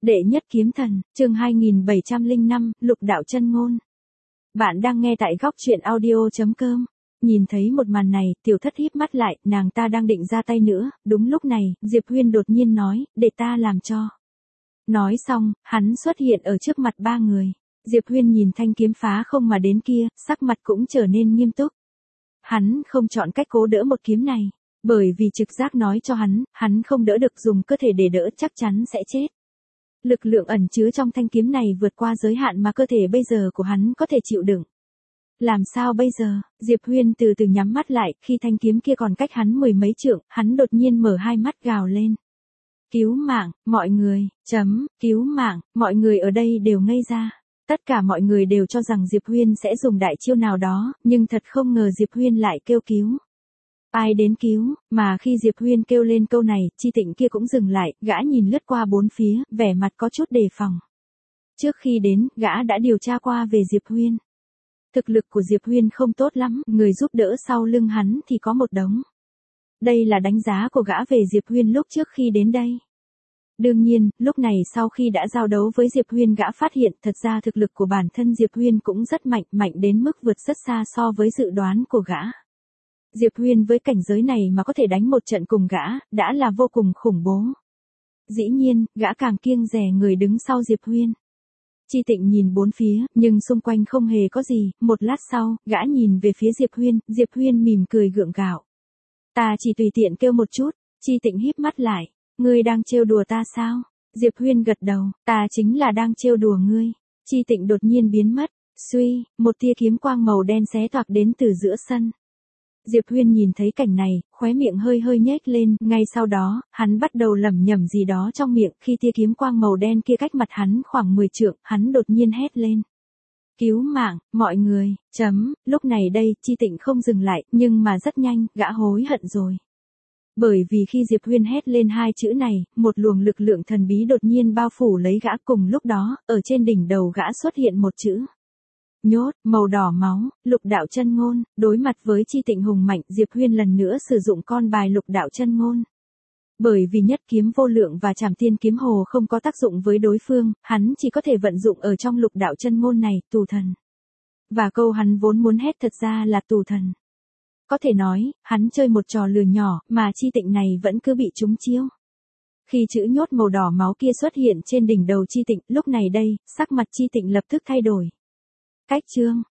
Đệ nhất kiếm thần, chương 2705, lục đạo chân ngôn. Bạn đang nghe tại góc truyện audio.com. Nhìn thấy một màn này, Tiểu Thất híp mắt lại, nàng ta đang định ra tay nữa, đúng lúc này, Diệp Huyên đột nhiên nói, để ta làm cho. Nói xong, hắn xuất hiện ở trước mặt ba người. Diệp Huyên nhìn thanh kiếm phá không mà đến kia, sắc mặt cũng trở nên nghiêm túc. Hắn không chọn cách cố đỡ một kiếm này, bởi vì trực giác nói cho hắn không đỡ được, dùng cơ thể để đỡ chắc chắn sẽ chết. Lực lượng ẩn chứa trong thanh kiếm này vượt qua giới hạn mà cơ thể bây giờ của hắn có thể chịu đựng. Làm sao bây giờ? Diệp Huyên từ từ nhắm mắt lại, khi thanh kiếm kia còn cách hắn mười mấy trượng, hắn đột nhiên mở hai mắt gào lên. Cứu mạng, mọi người, cứu mạng, mọi người ở đây đều ngây ra. Tất cả mọi người đều cho rằng Diệp Huyên sẽ dùng đại chiêu nào đó, nhưng thật không ngờ Diệp Huyên lại kêu cứu. Ai đến cứu, mà khi Diệp Huyên kêu lên câu này, Chi Tịnh kia cũng dừng lại, gã nhìn lướt qua bốn phía, vẻ mặt có chút đề phòng. Trước khi đến, gã đã điều tra qua về Diệp Huyên. Thực lực của Diệp Huyên không tốt lắm, người giúp đỡ sau lưng hắn thì có một đống. Đây là đánh giá của gã về Diệp Huyên lúc trước khi đến đây. Đương nhiên, lúc này sau khi đã giao đấu với Diệp Huyên, gã phát hiện thật ra thực lực của bản thân Diệp Huyên cũng rất mạnh, mạnh đến mức vượt rất xa so với dự đoán của gã. Diệp Huyên với cảnh giới này mà có thể đánh một trận cùng gã, đã là vô cùng khủng bố. Dĩ nhiên, gã càng kiêng dè người đứng sau Diệp Huyên. Chi Tịnh nhìn bốn phía, nhưng xung quanh không hề có gì, một lát sau, gã nhìn về phía Diệp Huyên mỉm cười gượng gạo. Ta chỉ tùy tiện kêu một chút. Chi Tịnh híp mắt lại, ngươi đang trêu đùa ta sao? Diệp Huyên gật đầu, ta chính là đang trêu đùa ngươi. Chi Tịnh đột nhiên biến mất, suy, một tia kiếm quang màu đen xé toạc đến từ giữa sân. Diệp Huyên nhìn thấy cảnh này, khóe miệng hơi hơi nhếch lên, ngay sau đó, hắn bắt đầu lẩm nhẩm gì đó trong miệng, khi tia kiếm quang màu đen kia cách mặt hắn khoảng 10 trượng, hắn đột nhiên hét lên. Cứu mạng, mọi người, lúc này đây, Chi Tịnh không dừng lại, nhưng mà rất nhanh, gã hối hận rồi. Bởi vì khi Diệp Huyên hét lên hai chữ này, một luồng lực lượng thần bí đột nhiên bao phủ lấy gã, cùng lúc đó, ở trên đỉnh đầu gã xuất hiện một chữ. Nhốt, màu đỏ máu, lục đạo chân ngôn. Đối mặt với Chi Tịnh hùng mạnh, Diệp Huyên lần nữa sử dụng con bài lục đạo chân ngôn. Bởi vì nhất kiếm vô lượng và trảm tiên kiếm hồ không có tác dụng với đối phương, hắn chỉ có thể vận dụng ở trong lục đạo chân ngôn này, tù thần. Và câu hắn vốn muốn hét thật ra là tù thần. Có thể nói, hắn chơi một trò lừa nhỏ, mà Chi Tịnh này vẫn cứ bị trúng chiêu. Khi chữ nhốt màu đỏ máu kia xuất hiện trên đỉnh đầu Chi Tịnh, lúc này đây, sắc mặt Chi Tịnh lập tức thay đổi. Cách chương,